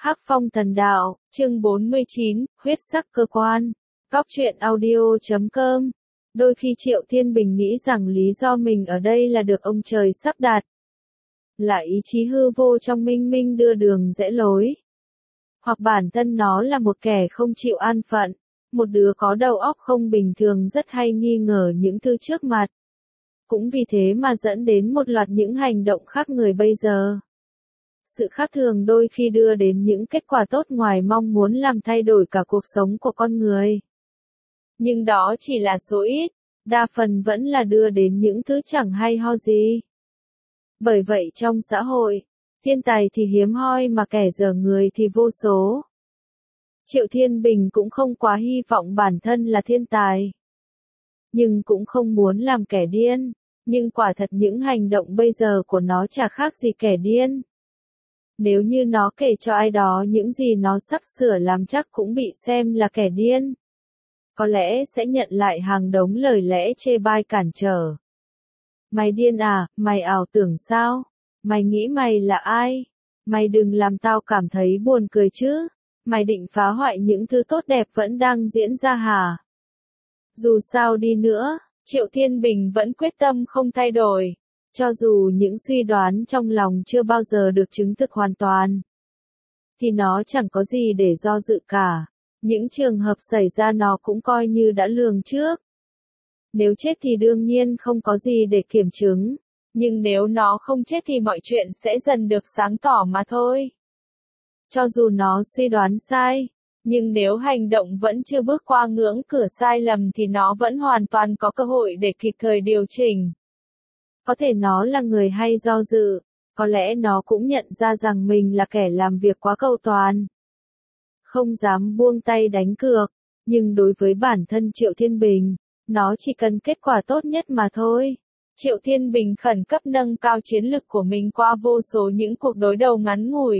Hắc Phong Thần Đạo, chương 49, huyết sắc cơ quan. Góc truyện audio.com. Đôi khi Triệu Thiên Bình nghĩ rằng lý do mình ở đây là được ông trời sắp đặt. Là ý chí hư vô trong minh minh đưa đường rẽ lối. Hoặc bản thân nó là một kẻ không chịu an phận, một đứa có đầu óc không bình thường rất hay nghi ngờ những thứ trước mặt. Cũng vì thế mà dẫn đến một loạt những hành động khác người bây giờ. Sự khác thường đôi khi đưa đến những kết quả tốt ngoài mong muốn làm thay đổi cả cuộc sống của con người. Nhưng đó chỉ là số ít, đa phần vẫn là đưa đến những thứ chẳng hay ho gì. Bởi vậy trong xã hội, thiên tài thì hiếm hoi mà kẻ dở người thì vô số. Triệu Thiên Bình cũng không quá hy vọng bản thân là thiên tài. Nhưng cũng không muốn làm kẻ điên, nhưng quả thật những hành động bây giờ của nó chả khác gì kẻ điên. Nếu như nó kể cho ai đó những gì nó sắp sửa làm chắc cũng bị xem là kẻ điên. Có lẽ sẽ nhận lại hàng đống lời lẽ chê bai cản trở. Mày điên à, mày ảo tưởng sao? Mày nghĩ mày là ai? Mày đừng làm tao cảm thấy buồn cười chứ. Mày định phá hoại những thứ tốt đẹp vẫn đang diễn ra hả? Dù sao đi nữa, Triệu Thiên Bình vẫn quyết tâm không thay đổi. Cho dù những suy đoán trong lòng chưa bao giờ được chứng thực hoàn toàn, thì nó chẳng có gì để do dự cả. Những trường hợp xảy ra nó cũng coi như đã lường trước. Nếu chết thì đương nhiên không có gì để kiểm chứng. Nhưng nếu nó không chết thì mọi chuyện sẽ dần được sáng tỏ mà thôi. Cho dù nó suy đoán sai, nhưng nếu hành động vẫn chưa bước qua ngưỡng cửa sai lầm thì nó vẫn hoàn toàn có cơ hội để kịp thời điều chỉnh. Có thể nó là người hay do dự, có lẽ nó cũng nhận ra rằng mình là kẻ làm việc quá cầu toàn. Không dám buông tay đánh cược, nhưng đối với bản thân Triệu Thiên Bình, nó chỉ cần kết quả tốt nhất mà thôi. Triệu Thiên Bình khẩn cấp nâng cao chiến lực của mình qua vô số những cuộc đối đầu ngắn ngủi.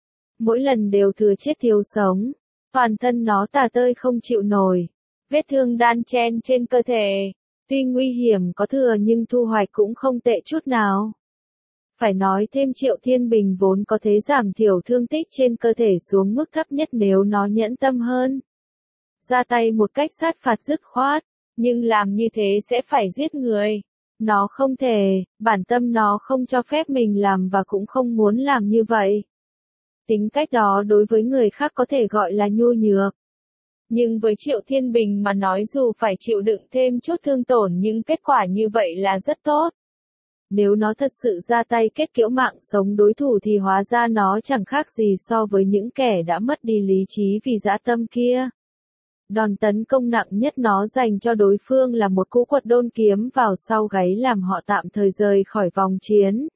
Mỗi lần đều thừa chết thiếu sống, toàn thân nó tả tơi không chịu nổi, vết thương đan chen trên cơ thể. Tuy nguy hiểm có thừa nhưng thu hoạch cũng không tệ chút nào. Phải nói thêm Triệu Thiên Bình vốn có thể giảm thiểu thương tích trên cơ thể xuống mức thấp nhất nếu nó nhẫn tâm hơn. Ra tay một cách sát phạt dứt khoát, nhưng làm như thế sẽ phải giết người. Nó không thể, bản tâm nó không cho phép mình làm và cũng không muốn làm như vậy. Tính cách đó đối với người khác có thể gọi là nhu nhược. Nhưng với Triệu Thiên Bình mà nói dù phải chịu đựng thêm chút thương tổn nhưng kết quả như vậy là rất tốt. Nếu nó thật sự ra tay kết liễu mạng sống đối thủ thì hóa ra nó chẳng khác gì so với những kẻ đã mất đi lý trí vì dã tâm kia. Đòn tấn công nặng nhất nó dành cho đối phương là một cú quật đôn kiếm vào sau gáy làm họ tạm thời rời khỏi vòng chiến.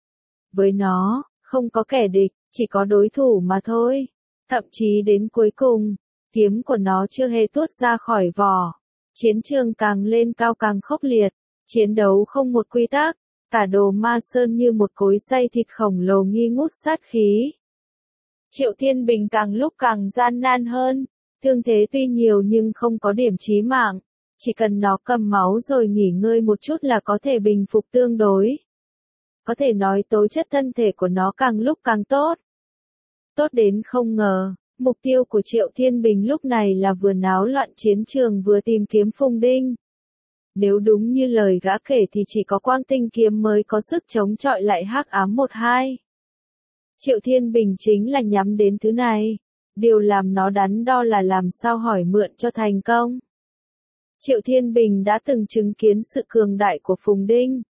Với nó, không có kẻ địch, chỉ có đối thủ mà thôi. Thậm chí đến cuối cùng, kiếm của nó chưa hề tuốt ra khỏi vỏ. Chiến trường càng lên cao càng khốc liệt, chiến đấu không một quy tắc, cả Đồ Ma Sơn như một cối xay thịt khổng lồ nghi ngút sát khí. Triệu Thiên Bình càng lúc càng gian nan hơn, thương thế tuy nhiều nhưng không có điểm chí mạng, chỉ cần nó cầm máu rồi nghỉ ngơi một chút là có thể bình phục tương đối. Có thể nói tố chất thân thể của nó càng lúc càng tốt. Tốt đến không ngờ. Mục tiêu của Triệu Thiên Bình lúc này là vừa náo loạn chiến trường vừa tìm kiếm Phùng Đinh. Nếu đúng như lời gã kể thì chỉ có Quang Tinh kiếm mới có sức chống chọi lại Hắc Ám 12. Triệu Thiên Bình chính là nhắm đến thứ này. Điều làm nó đắn đo là làm sao hỏi mượn cho thành công. Triệu Thiên Bình đã từng chứng kiến sự cường đại của Phùng Đinh.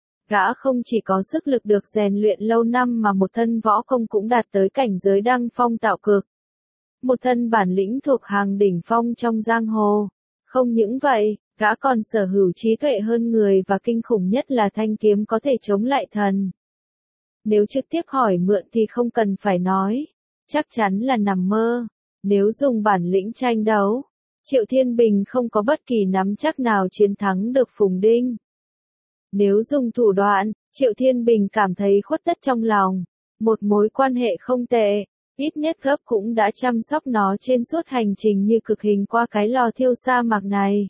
Gã không chỉ có sức lực được rèn luyện lâu năm mà một thân võ công cũng đạt tới cảnh giới đăng phong tạo cực. Một thân bản lĩnh thuộc hàng đỉnh phong trong giang hồ. Không những vậy, gã còn sở hữu trí tuệ hơn người và kinh khủng nhất là thanh kiếm có thể chống lại thần. Nếu trực tiếp hỏi mượn thì không cần phải nói, chắc chắn là nằm mơ. Nếu dùng bản lĩnh tranh đấu, Triệu Thiên Bình không có bất kỳ nắm chắc nào chiến thắng được Phùng Đinh. Nếu dùng thủ đoạn, Triệu Thiên Bình cảm thấy khuất tất trong lòng. Một mối quan hệ không tệ. Ít nhất gấp cũng đã chăm sóc nó trên suốt hành trình như cực hình qua cái lò thiêu sa mạc này.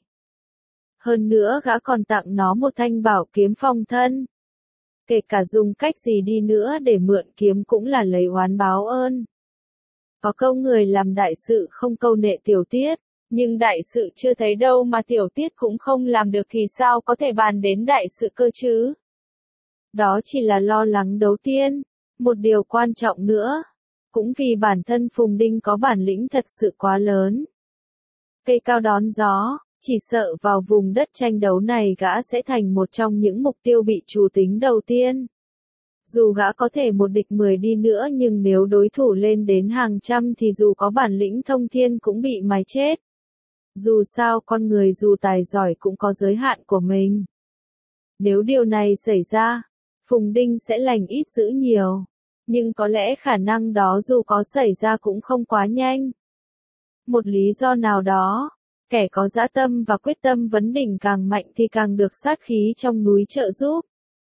Hơn nữa gã còn tặng nó một thanh bảo kiếm phong thân. Kể cả dùng cách gì đi nữa để mượn kiếm cũng là lấy oán báo ơn. Có câu người làm đại sự không câu nệ tiểu tiết, nhưng đại sự chưa thấy đâu mà tiểu tiết cũng không làm được thì sao có thể bàn đến đại sự cơ chứ? Đó chỉ là lo lắng đầu tiên. Một điều quan trọng nữa, cũng vì bản thân Phùng Đinh có bản lĩnh thật sự quá lớn. Cây cao đón gió, chỉ sợ vào vùng đất tranh đấu này gã sẽ thành một trong những mục tiêu bị trù tính đầu tiên. Dù gã có thể một địch 10 đi nữa nhưng nếu đối thủ lên đến hàng trăm thì dù có bản lĩnh thông thiên cũng bị mài chết. Dù sao con người dù tài giỏi cũng có giới hạn của mình. Nếu điều này xảy ra, Phùng Đinh sẽ lành ít dữ nhiều. Nhưng có lẽ khả năng đó dù có xảy ra cũng không quá nhanh. Một lý do nào đó, kẻ có dã tâm và quyết tâm vấn đỉnh càng mạnh thì càng được sát khí trong núi trợ giúp.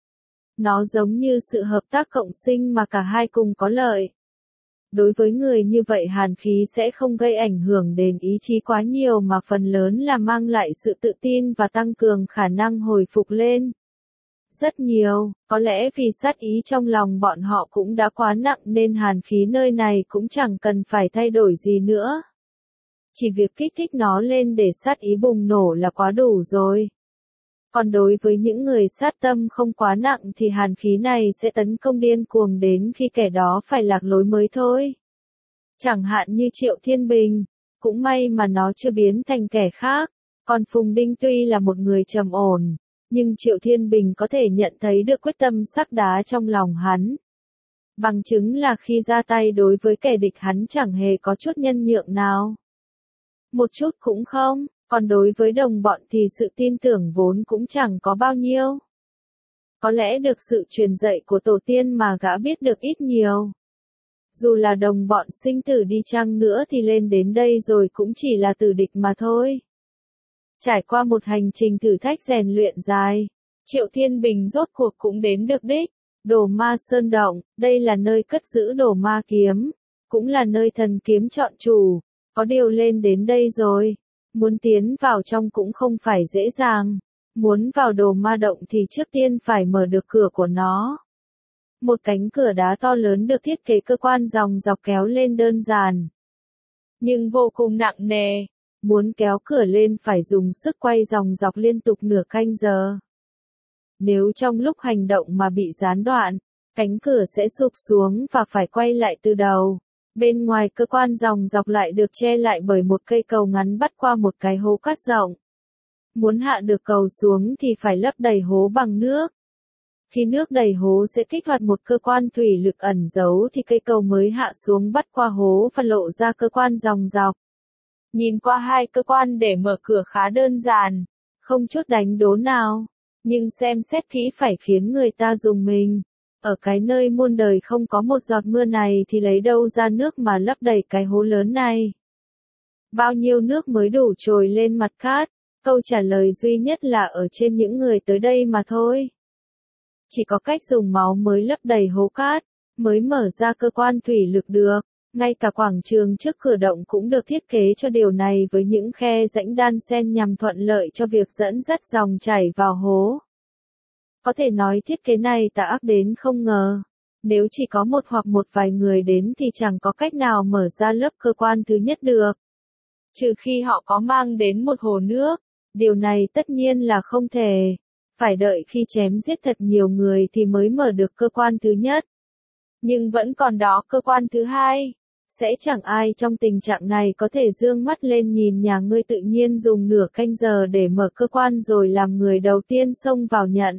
Nó giống như sự hợp tác cộng sinh mà cả hai cùng có lợi. Đối với người như vậy hàn khí sẽ không gây ảnh hưởng đến ý chí quá nhiều mà phần lớn là mang lại sự tự tin và tăng cường khả năng hồi phục lên. Rất nhiều, có lẽ vì sát ý trong lòng bọn họ cũng đã quá nặng nên hàn khí nơi này cũng chẳng cần phải thay đổi gì nữa. Chỉ việc kích thích nó lên để sát ý bùng nổ là quá đủ rồi. Còn đối với những người sát tâm không quá nặng thì hàn khí này sẽ tấn công điên cuồng đến khi kẻ đó phải lạc lối mới thôi. Chẳng hạn như Triệu Thiên Bình, cũng may mà nó chưa biến thành kẻ khác. Còn Phùng Đinh tuy là một người trầm ổn, nhưng Triệu Thiên Bình có thể nhận thấy được quyết tâm sắc đá trong lòng hắn. Bằng chứng là khi ra tay đối với kẻ địch hắn chẳng hề có chút nhân nhượng nào. Một chút cũng không, còn đối với đồng bọn thì sự tin tưởng vốn cũng chẳng có bao nhiêu. Có lẽ được sự truyền dạy của tổ tiên mà gã biết được ít nhiều. Dù là đồng bọn sinh tử đi chăng nữa thì lên đến đây rồi cũng chỉ là tử địch mà thôi. Trải qua một hành trình thử thách rèn luyện dài, Triệu Thiên Bình rốt cuộc cũng đến được đích. Đồ Ma Sơn Động, đây là nơi cất giữ đồ ma kiếm, cũng là nơi thần kiếm chọn chủ. Có điều lên đến đây rồi, muốn tiến vào trong cũng không phải dễ dàng. Muốn vào Đồ Ma Động thì trước tiên phải mở được cửa của nó. Một cánh cửa đá to lớn được thiết kế cơ quan dòng dọc kéo lên đơn giản, nhưng vô cùng nặng nề. Muốn kéo cửa lên phải dùng sức quay dòng dọc liên tục nửa canh giờ. Nếu trong lúc hành động mà bị gián đoạn, cánh cửa sẽ sụp xuống và phải quay lại từ đầu. Bên ngoài cơ quan dòng dọc lại được che lại bởi một cây cầu ngắn bắt qua một cái hố cát rộng. Muốn hạ được cầu xuống thì phải lấp đầy hố bằng nước. Khi nước đầy hố sẽ kích hoạt một cơ quan thủy lực ẩn giấu thì cây cầu mới hạ xuống bắt qua hố và lộ ra cơ quan dòng dọc. Nhìn qua hai cơ quan để mở cửa khá đơn giản, không chút đánh đố nào, nhưng xem xét kỹ phải khiến người ta rùng mình. Ở cái nơi muôn đời không có một giọt mưa này thì lấy đâu ra nước mà lấp đầy cái hố lớn này? Bao nhiêu nước mới đủ trồi lên mặt cát? Câu trả lời duy nhất là ở trên những người tới đây mà thôi. Chỉ có cách dùng máu mới lấp đầy hố cát, mới mở ra cơ quan thủy lực được. Ngay cả quảng trường trước cửa động cũng được thiết kế cho điều này với những khe rãnh đan xen nhằm thuận lợi cho việc dẫn dắt dòng chảy vào hố. Có thể nói thiết kế này tà ác đến không ngờ. Nếu chỉ có một hoặc một vài người đến thì chẳng có cách nào mở ra lớp cơ quan thứ nhất được. Trừ khi họ có mang đến một hồ nước. Điều này tất nhiên là không thể. Phải đợi khi chém giết thật nhiều người thì mới mở được cơ quan thứ nhất. Nhưng vẫn còn đó cơ quan thứ hai. Sẽ chẳng ai trong tình trạng này có thể dương mắt lên nhìn nhà ngươi tự nhiên dùng nửa canh giờ để mở cơ quan rồi làm người đầu tiên xông vào nhận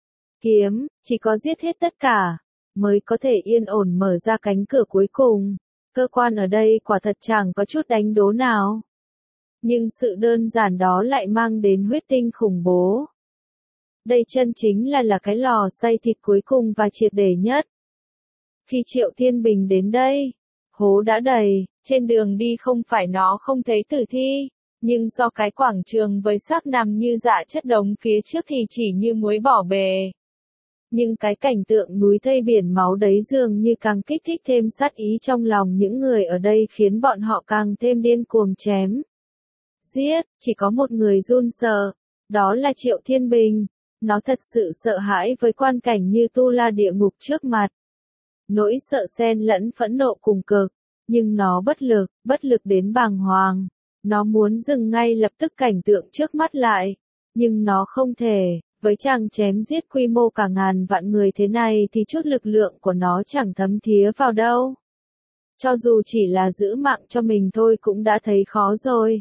kiếm, chỉ có giết hết tất cả, mới có thể yên ổn mở ra cánh cửa cuối cùng. Cơ quan ở đây quả thật chẳng có chút đánh đố nào. Nhưng sự đơn giản đó lại mang đến huyết tinh khủng bố. Đây chân chính là cái lò xay thịt cuối cùng và triệt để nhất. Khi Triệu Thiên Bình đến đây, hố đã đầy, trên đường đi không phải nó không thấy tử thi, nhưng do cái quảng trường với xác nằm như dạ chất đống phía trước thì chỉ như muối bỏ bề. Nhưng cái cảnh tượng núi thây biển máu đấy dường như càng kích thích thêm sát ý trong lòng những người ở đây khiến bọn họ càng thêm điên cuồng chém. Giết, chỉ có một người run sợ, đó là Triệu Thiên Bình. Nó thật sự sợ hãi với quan cảnh như tu la địa ngục trước mặt. Nỗi sợ xen lẫn phẫn nộ cùng cực. Nhưng nó bất lực đến bàng hoàng. Nó muốn dừng ngay lập tức cảnh tượng trước mắt lại. Nhưng nó không thể, với chàng chém giết quy mô cả ngàn vạn người thế này thì chút lực lượng của nó chẳng thấm thía vào đâu. Cho dù chỉ là giữ mạng cho mình thôi cũng đã thấy khó rồi.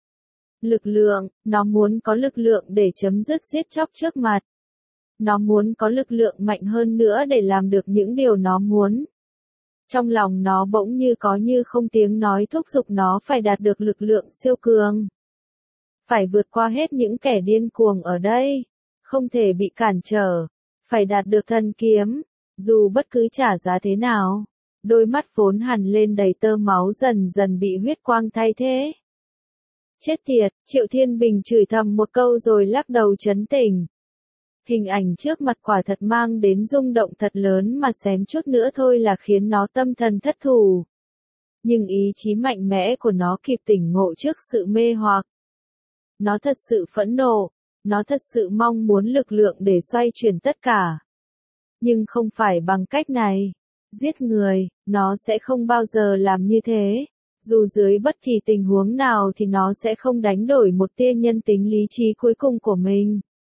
Lực lượng, nó muốn có lực lượng để chấm dứt giết chóc trước mặt. Nó muốn có lực lượng mạnh hơn nữa để làm được những điều nó muốn. Trong lòng nó bỗng như có như không tiếng nói thúc giục nó phải đạt được lực lượng siêu cường. Phải vượt qua hết những kẻ điên cuồng ở đây. Không thể bị cản trở. Phải đạt được thần kiếm. Dù bất cứ trả giá thế nào. Đôi mắt vốn hằn lên đầy tơ máu dần dần bị huyết quang thay thế. Chết tiệt, Triệu Thiên Bình chửi thầm một câu rồi lắc đầu trấn tĩnh. Hình ảnh trước mặt quả thật mang đến rung động thật lớn mà xém chút nữa thôi là khiến nó tâm thần thất thủ. Nhưng ý chí mạnh mẽ của nó kịp tỉnh ngộ trước sự mê hoặc. Nó thật sự phẫn nộ, nó thật sự mong muốn lực lượng để xoay chuyển tất cả. Nhưng không phải bằng cách này. Giết người, nó sẽ không bao giờ làm như thế. Dù dưới bất kỳ tình huống nào thì nó sẽ không đánh đổi một tia nhân tính lý trí cuối cùng của mình.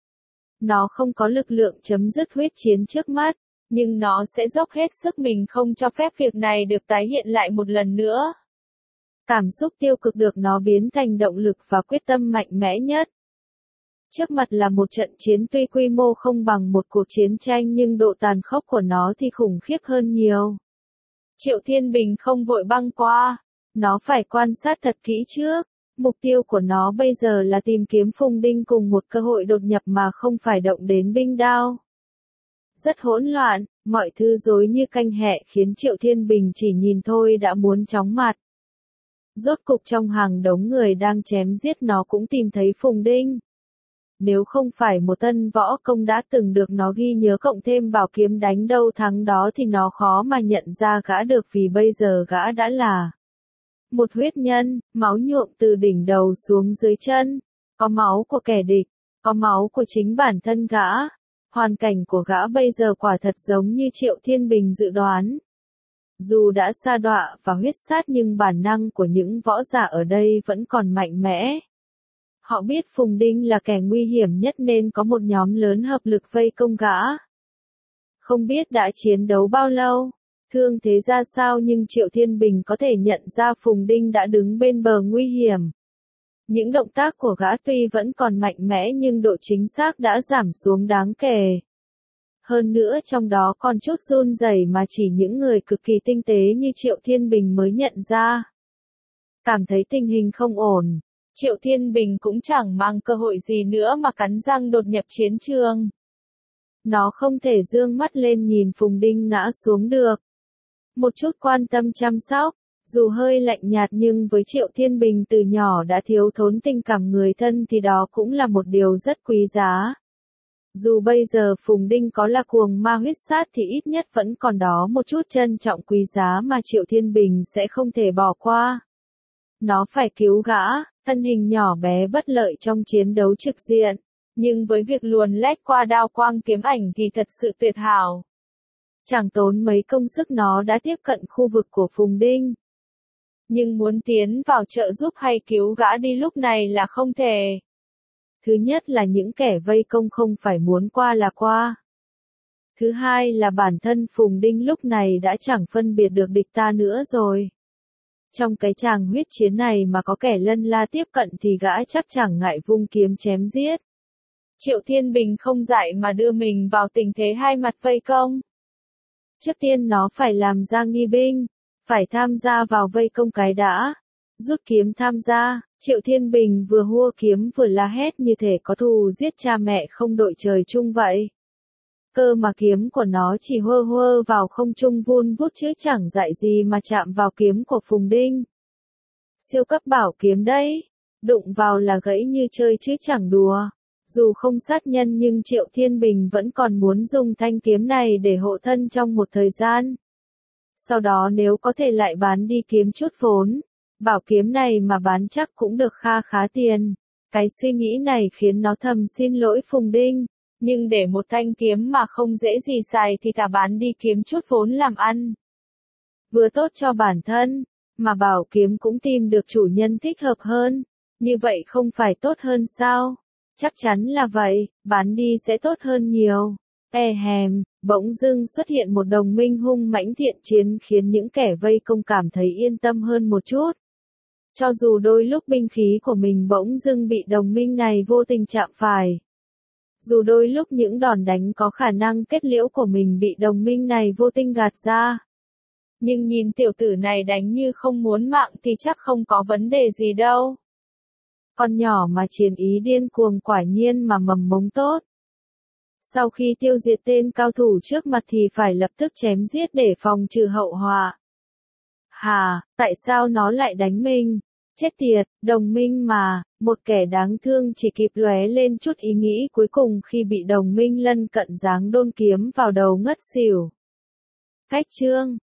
Nó không có lực lượng chấm dứt huyết chiến trước mắt, nhưng nó sẽ dốc hết sức mình không cho phép việc này được tái hiện lại một lần nữa. Cảm xúc tiêu cực được nó biến thành động lực và quyết tâm mạnh mẽ nhất. Trước mặt là một trận chiến tuy quy mô không bằng một cuộc chiến tranh nhưng độ tàn khốc của nó thì khủng khiếp hơn nhiều. Triệu Thiên Bình không vội băng qua, nó phải quan sát thật kỹ trước. Mục tiêu của nó bây giờ là tìm kiếm Phùng Đinh cùng một cơ hội đột nhập mà không phải động đến binh đao. Rất hỗn loạn, mọi thứ rối như canh hẹ khiến Triệu Thiên Bình chỉ nhìn thôi đã muốn chóng mặt. Rốt cục trong hàng đống người đang chém giết nó cũng tìm thấy Phùng Đinh. Nếu không phải một tân võ công đã từng được nó ghi nhớ cộng thêm bảo kiếm đánh đâu thắng đó thì nó khó mà nhận ra gã được vì bây giờ gã đã là một huyết nhân, máu nhuộm từ đỉnh đầu xuống dưới chân, có máu của kẻ địch, có máu của chính bản thân gã. Hoàn cảnh của gã bây giờ quả thật giống như Triệu Thiên Bình dự đoán. Dù đã sa đọa và huyết sát nhưng bản năng của những võ giả ở đây vẫn còn mạnh mẽ. Họ biết Phùng Đinh là kẻ nguy hiểm nhất nên có một nhóm lớn hợp lực vây công gã. Không biết đã chiến đấu bao lâu, thương thế ra sao nhưng Triệu Thiên Bình có thể nhận ra Phùng Đinh đã đứng bên bờ nguy hiểm. Những động tác của gã tuy vẫn còn mạnh mẽ nhưng độ chính xác đã giảm xuống đáng kể. Hơn nữa trong đó còn chút run rẩy mà chỉ những người cực kỳ tinh tế như Triệu Thiên Bình mới nhận ra. Cảm thấy tình hình không ổn, Triệu Thiên Bình cũng chẳng mang cơ hội gì nữa mà cắn răng đột nhập chiến trường. Nó không thể dương mắt lên nhìn Phùng Đinh ngã xuống được. Một chút quan tâm chăm sóc, dù hơi lạnh nhạt nhưng với Triệu Thiên Bình từ nhỏ đã thiếu thốn tình cảm người thân thì đó cũng là một điều rất quý giá. Dù bây giờ Phùng Đinh có là cuồng ma huyết sát thì ít nhất vẫn còn đó một chút trân trọng quý giá mà Triệu Thiên Bình sẽ không thể bỏ qua. Nó phải cứu gã, thân hình nhỏ bé bất lợi trong chiến đấu trực diện, nhưng với việc luồn lách qua đao quang kiếm ảnh thì thật sự tuyệt hảo. Chẳng tốn mấy công sức nó đã tiếp cận khu vực của Phùng Đinh. Nhưng muốn tiến vào trợ giúp hay cứu gã đi lúc này là không thể. Thứ nhất là những kẻ vây công không phải muốn qua là qua. Thứ hai là bản thân Phùng Đinh lúc này đã chẳng phân biệt được địch ta nữa rồi. Trong cái tràng huyết chiến này mà có kẻ lân la tiếp cận thì gã chắc chẳng ngại vung kiếm chém giết. Triệu Thiên Bình không dại mà đưa mình vào tình thế hai mặt vây công. Trước tiên nó phải làm ra nghi binh, phải tham gia vào vây công cái đã. Rút kiếm tham gia, Triệu Thiên Bình vừa hua kiếm vừa la hét như thể có thù giết cha mẹ không đội trời chung vậy. Cơ mà kiếm của nó chỉ hơ hơ vào không trung vun vút chứ chẳng dại gì mà chạm vào kiếm của Phùng Đinh. Siêu cấp bảo kiếm đấy, đụng vào là gãy như chơi chứ chẳng đùa. Dù không sát nhân nhưng Triệu Thiên Bình vẫn còn muốn dùng thanh kiếm này để hộ thân trong một thời gian. Sau đó nếu có thể lại bán đi kiếm chút vốn. Bảo kiếm này mà bán chắc cũng được kha khá tiền. Cái suy nghĩ này khiến nó thầm xin lỗi Phùng Đinh. Nhưng để một thanh kiếm mà không dễ gì xài thì thà bán đi kiếm chút vốn làm ăn. Vừa tốt cho bản thân, mà bảo kiếm cũng tìm được chủ nhân thích hợp hơn. Như vậy không phải tốt hơn sao? Chắc chắn là vậy, bán đi sẽ tốt hơn nhiều. Bỗng dưng xuất hiện một đồng minh hung mãnh thiện chiến khiến những kẻ vây công cảm thấy yên tâm hơn một chút. Cho dù đôi lúc binh khí của mình bỗng dưng bị đồng minh này vô tình chạm phải. Dù đôi lúc những đòn đánh có khả năng kết liễu của mình bị đồng minh này vô tình gạt ra. Nhưng nhìn tiểu tử này đánh như không muốn mạng thì chắc không có vấn đề gì đâu. Con nhỏ mà chiến ý điên cuồng quả nhiên mà mầm mống tốt. Sau khi tiêu diệt tên cao thủ trước mặt thì phải lập tức chém giết để phòng trừ hậu họa. Tại sao nó lại đánh mình? Chết tiệt, đồng minh mà, một kẻ đáng thương chỉ kịp lóe lên chút ý nghĩ cuối cùng khi bị đồng minh lân cận giáng đôn kiếm vào đầu ngất xỉu. Cách chương